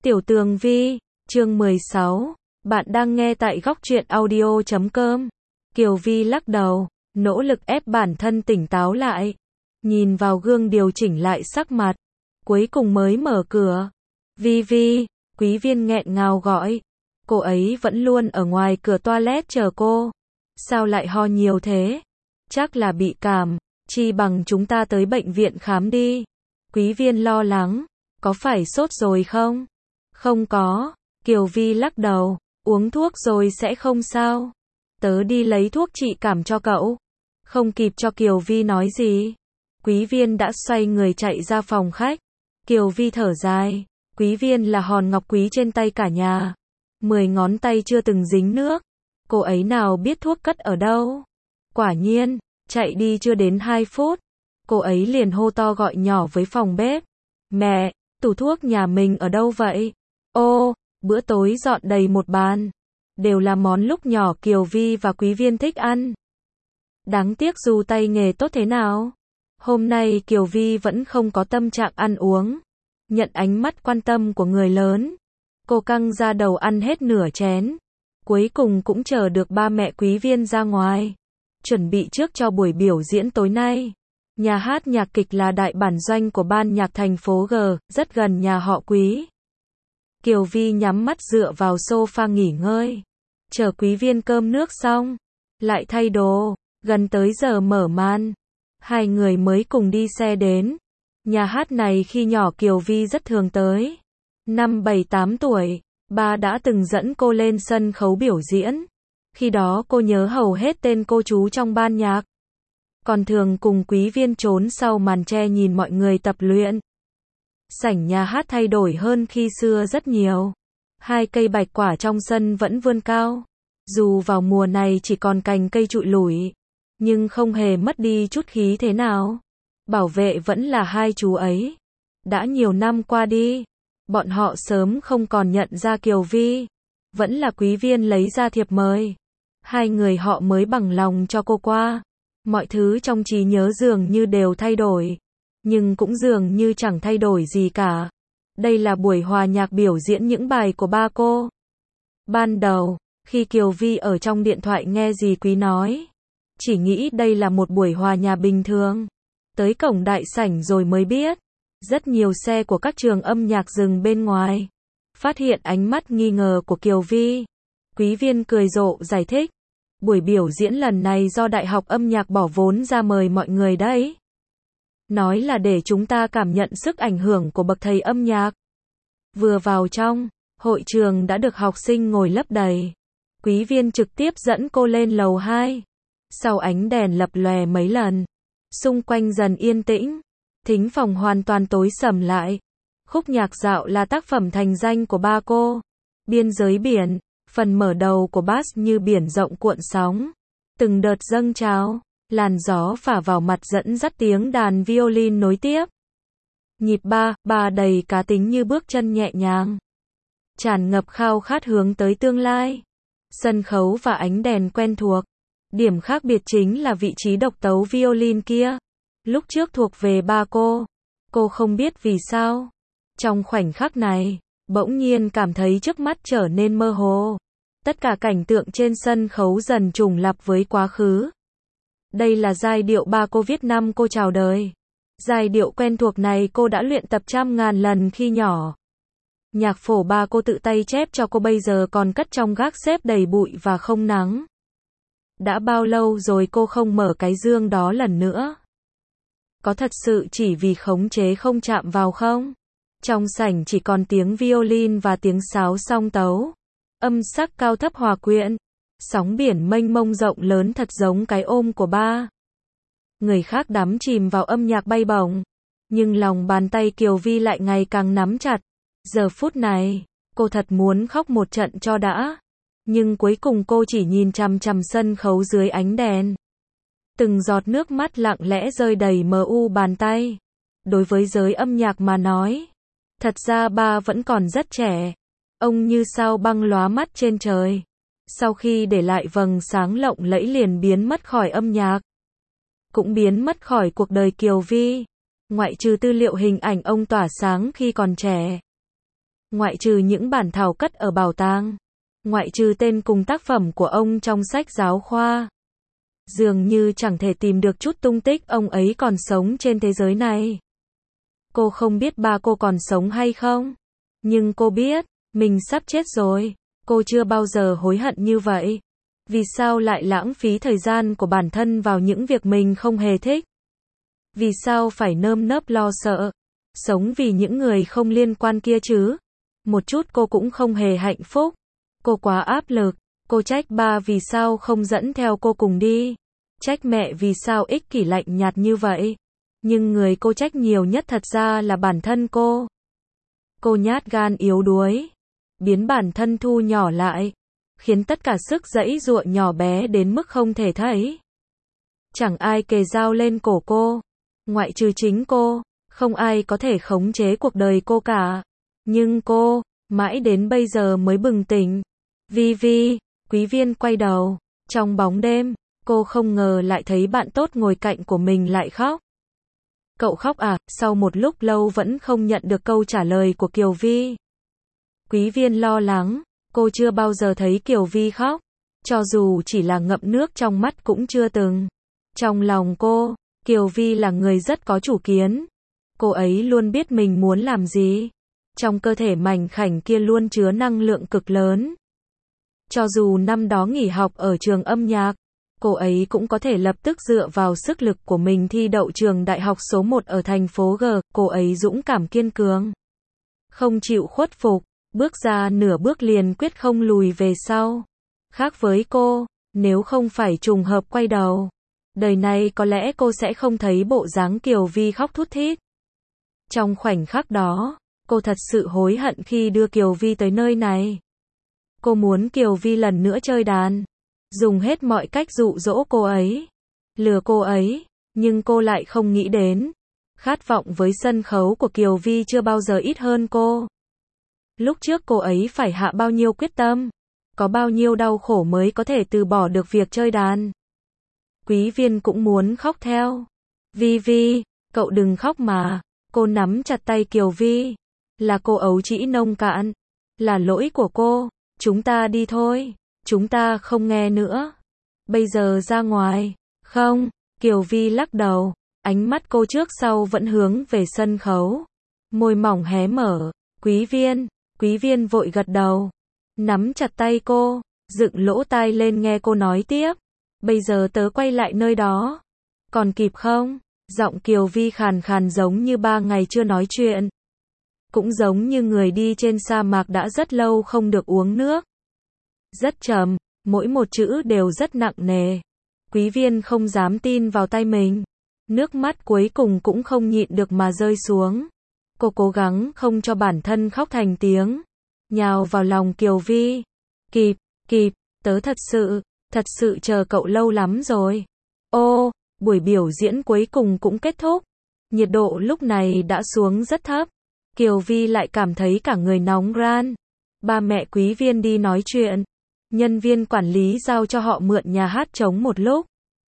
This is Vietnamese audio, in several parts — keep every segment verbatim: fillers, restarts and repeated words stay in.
Tiểu Tường Vi, chương mười sáu. Bạn đang nghe tại góc truyện audio chấm com. Kiều Vi lắc đầu, nỗ lực ép bản thân tỉnh táo lại. Nhìn vào gương điều chỉnh lại sắc mặt. Cuối cùng mới mở cửa. Vi Vi, Quý Viên nghẹn ngào gọi. Cô ấy vẫn luôn ở ngoài cửa toilet chờ cô. Sao lại ho nhiều thế? Chắc là bị cảm, chi bằng chúng ta tới bệnh viện khám đi. Quý Viên lo lắng, có phải sốt rồi không? Không có, Kiều Vi lắc đầu, uống thuốc rồi sẽ không sao. Tớ đi lấy thuốc trị cảm cho cậu. Không kịp cho Kiều Vi nói gì. Quý Viên đã xoay người chạy ra phòng khách. Kiều Vi thở dài, Quý Viên là hòn ngọc quý trên tay cả nhà. Mười ngón tay chưa từng dính nước. Cô ấy nào biết thuốc cất ở đâu. Quả nhiên, chạy đi chưa đến hai phút. Cô ấy liền hô to gọi nhỏ với phòng bếp. Mẹ, tủ thuốc nhà mình ở đâu vậy? Ô, bữa tối dọn đầy một bàn. Đều là món lúc nhỏ Kiều Vi và Quý Viên thích ăn. Đáng tiếc dù tay nghề tốt thế nào. Hôm nay Kiều Vi vẫn không có tâm trạng ăn uống. Nhận ánh mắt quan tâm của người lớn. Cô căng ra đầu ăn hết nửa chén. Cuối cùng cũng chờ được ba mẹ Quý Viên ra ngoài. Chuẩn bị trước cho buổi biểu diễn tối nay. Nhà hát nhạc kịch là đại bản doanh của ban nhạc thành phố G, rất gần nhà họ Quý. Kiều Vi nhắm mắt dựa vào sofa nghỉ ngơi. Chờ Quý Viên cơm nước xong. Lại thay đồ. Gần tới giờ mở màn. Hai người mới cùng đi xe đến. Nhà hát này khi nhỏ Kiều Vi rất thường tới. Năm bảy tám tuổi, ba đã từng dẫn cô lên sân khấu biểu diễn. Khi đó cô nhớ hầu hết tên cô chú trong ban nhạc. Còn thường cùng Quý Viên trốn sau màn che nhìn mọi người tập luyện. Sảnh nhà hát thay đổi hơn khi xưa rất nhiều. Hai cây bạch quả trong sân vẫn vươn cao. Dù vào mùa này chỉ còn cành cây trụi lủi, nhưng không hề mất đi chút khí thế nào. Bảo vệ vẫn là hai chú ấy. Đã nhiều năm qua đi, bọn họ sớm không còn nhận ra Kiều Vi. Vẫn là Quý Viên lấy ra thiệp mời. Hai người họ mới bằng lòng cho cô qua. Mọi thứ trong trí nhớ dường như đều thay đổi. Nhưng cũng dường như chẳng thay đổi gì cả. Đây là buổi hòa nhạc biểu diễn những bài của ba cô. Ban đầu, khi Kiều Vi ở trong điện thoại nghe dì Quý nói, chỉ nghĩ đây là một buổi hòa nhạc bình thường. Tới cổng đại sảnh rồi mới biết. Rất nhiều xe của các trường âm nhạc dừng bên ngoài. Phát hiện ánh mắt nghi ngờ của Kiều Vi. Quý Viên cười rộ giải thích. Buổi biểu diễn lần này do Đại học âm nhạc bỏ vốn ra mời mọi người đấy. Nói là để chúng ta cảm nhận sức ảnh hưởng của bậc thầy âm nhạc. Vừa vào trong, hội trường đã được học sinh ngồi lấp đầy. Quý Viên trực tiếp dẫn cô lên lầu hai. Sau ánh đèn lập lòe mấy lần, xung quanh dần yên tĩnh. Thính phòng hoàn toàn tối sầm lại. Khúc nhạc dạo là tác phẩm thành danh của ba cô. Biên giới biển, phần mở đầu của bass như biển rộng cuộn sóng. Từng đợt dâng trào, làn gió phả vào mặt dẫn dắt tiếng đàn violin nối tiếp. Nhịp ba, ba đầy cá tính như bước chân nhẹ nhàng. Tràn ngập khao khát hướng tới tương lai. Sân khấu và ánh đèn quen thuộc. Điểm khác biệt chính là vị trí độc tấu violin kia. Lúc trước thuộc về ba cô. Cô không biết vì sao. Trong khoảnh khắc này, bỗng nhiên cảm thấy trước mắt trở nên mơ hồ. Tất cả cảnh tượng trên sân khấu dần trùng lặp với quá khứ. Đây là giai điệu ba cô viết năm cô chào đời. Giai điệu quen thuộc này cô đã luyện tập trăm ngàn lần khi nhỏ. Nhạc phổ ba cô tự tay chép cho cô bây giờ còn cất trong gác xếp đầy bụi và không nắng. Đã bao lâu rồi cô không mở cái dương đó lần nữa? Có thật sự chỉ vì khống chế không chạm vào không? Trong sảnh chỉ còn tiếng violin và tiếng sáo song tấu. Âm sắc cao thấp hòa quyện. Sóng biển mênh mông rộng lớn thật giống cái ôm của ba. Người khác đắm chìm vào âm nhạc bay bổng. Nhưng lòng bàn tay Kiều Vi lại ngày càng nắm chặt. Giờ phút này, cô thật muốn khóc một trận cho đã. Nhưng cuối cùng cô chỉ nhìn chằm chằm sân khấu dưới ánh đèn. Từng giọt nước mắt lặng lẽ rơi đầy mờ u bàn tay. Đối với giới âm nhạc mà nói, thật ra ba vẫn còn rất trẻ. Ông như sao băng lóa mắt trên trời. Sau khi để lại vầng sáng lộng lẫy liền biến mất khỏi âm nhạc. Cũng biến mất khỏi cuộc đời Kiều Vi. Ngoại trừ tư liệu hình ảnh ông tỏa sáng khi còn trẻ. ngoại trừ những bản thảo cất ở bảo tàng, ngoại trừ tên cùng tác phẩm của ông trong sách giáo khoa. Dường như chẳng thể tìm được chút tung tích ông ấy còn sống trên thế giới này. Cô không biết ba cô còn sống hay không, nhưng cô biết, mình sắp chết rồi. Cô chưa bao giờ hối hận như vậy. Vì sao lại lãng phí thời gian của bản thân vào những việc mình không hề thích? Vì sao phải nơm nớp lo sợ, sống vì những người không liên quan kia chứ? Một chút cô cũng không hề hạnh phúc. Cô quá áp lực. Cô trách ba vì sao không dẫn theo cô cùng đi. Trách mẹ vì sao ích kỷ lạnh nhạt như vậy. Nhưng người cô trách nhiều nhất thật ra là bản thân cô. Cô nhát gan yếu đuối, biến bản thân thu nhỏ lại, khiến tất cả sức giãy giụa nhỏ bé đến mức không thể thấy. Chẳng ai kề dao lên cổ cô, ngoại trừ chính cô, không ai có thể khống chế cuộc đời cô cả. Nhưng cô, mãi đến bây giờ mới bừng tỉnh. Vi Vi, Quý Viên quay đầu, trong bóng đêm, cô không ngờ lại thấy bạn tốt ngồi cạnh của mình lại khóc. Cậu khóc à? Sau một lúc lâu vẫn không nhận được câu trả lời của Kiều Vi. Quý Viên lo lắng, cô chưa bao giờ thấy Kiều Vi khóc, cho dù chỉ là ngậm nước trong mắt cũng chưa từng. Trong lòng cô, Kiều Vi là người rất có chủ kiến. Cô ấy luôn biết mình muốn làm gì. Trong cơ thể mảnh khảnh kia luôn chứa năng lượng cực lớn. Cho dù năm đó nghỉ học ở trường âm nhạc, cô ấy cũng có thể lập tức dựa vào sức lực của mình thi đậu trường đại học số một ở thành phố G. Cô ấy dũng cảm kiên cường, không chịu khuất phục, bước ra nửa bước liền quyết không lùi về sau. Khác với cô, nếu không phải trùng hợp quay đầu, đời này có lẽ cô sẽ không thấy bộ dáng Kiều Vi khóc thút thít. Trong khoảnh khắc đó, cô thật sự hối hận khi đưa Kiều Vi tới nơi này. Cô muốn Kiều Vi lần nữa chơi đàn, dùng hết mọi cách dụ dỗ cô ấy, lừa cô ấy, nhưng cô lại không nghĩ đến, khát vọng với sân khấu của Kiều Vi chưa bao giờ ít hơn cô. Lúc trước cô ấy phải hạ bao nhiêu quyết tâm, có bao nhiêu đau khổ mới có thể từ bỏ được việc chơi đàn. Quý Viên cũng muốn khóc theo. Vi Vi, cậu đừng khóc mà. Cô nắm chặt tay Kiều Vi. Là cô ấu trĩ nông cạn. Là lỗi của cô. Chúng ta đi thôi. Chúng ta không nghe nữa. Bây giờ ra ngoài. Không. Kiều Vi lắc đầu. Ánh mắt cô trước sau vẫn hướng về sân khấu. Môi mỏng hé mở. Quý Viên. Quý Viên vội gật đầu. Nắm chặt tay cô. Dựng lỗ tai lên nghe cô nói tiếp. Bây giờ tớ quay lại nơi đó. Còn kịp không? Giọng Kiều Vi khàn khàn giống như ba ngày chưa nói chuyện. Cũng giống như người đi trên sa mạc đã rất lâu không được uống nước. Rất trầm, mỗi một chữ đều rất nặng nề. Quý Viên không dám tin vào tay mình. Nước mắt cuối cùng cũng không nhịn được mà rơi xuống. Cô cố gắng không cho bản thân khóc thành tiếng. Nhào vào lòng Kiều Vi. Kịp, kịp, tớ thật sự, thật sự chờ cậu lâu lắm rồi. Ô, buổi biểu diễn cuối cùng cũng kết thúc. Nhiệt độ lúc này đã xuống rất thấp. Kiều Vi lại cảm thấy cả người nóng ran. Ba mẹ Quý Viên đi nói chuyện. Nhân viên quản lý giao cho họ mượn nhà hát trống một lúc.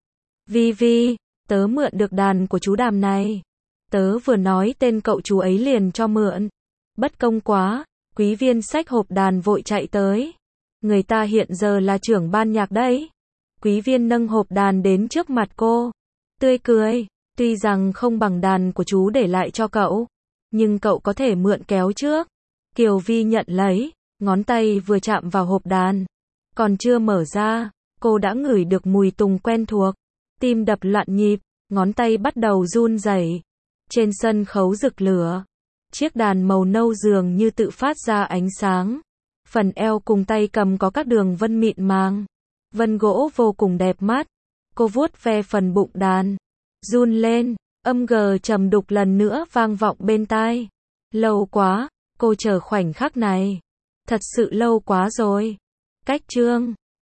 Vi Vi, tớ mượn được đàn của chú Đàm này. Tớ vừa nói tên cậu chú ấy liền cho mượn. Bất công quá. Quý Viên xách hộp đàn vội chạy tới. Người ta hiện giờ là trưởng ban nhạc đấy. Quý Viên nâng hộp đàn đến trước mặt cô. Tươi cười. Tuy rằng không bằng đàn của chú để lại cho cậu, nhưng cậu có thể mượn kéo trước. Kiều Vi nhận lấy. Ngón tay vừa chạm vào hộp đàn. Còn chưa mở ra, cô đã ngửi được mùi tùng quen thuộc. Tim đập loạn nhịp. Ngón tay bắt đầu run rẩy. Trên sân khấu rực lửa. Chiếc đàn màu nâu dường như tự phát ra ánh sáng. Phần eo cùng tay cầm có các đường vân mịn màng. Vân gỗ vô cùng đẹp mắt. Cô vuốt ve phần bụng đàn. Run lên. Âm gờ trầm đục lần nữa vang vọng bên tai. Lâu quá. Cô chờ khoảnh khắc này. Thật sự lâu quá rồi. Cách chương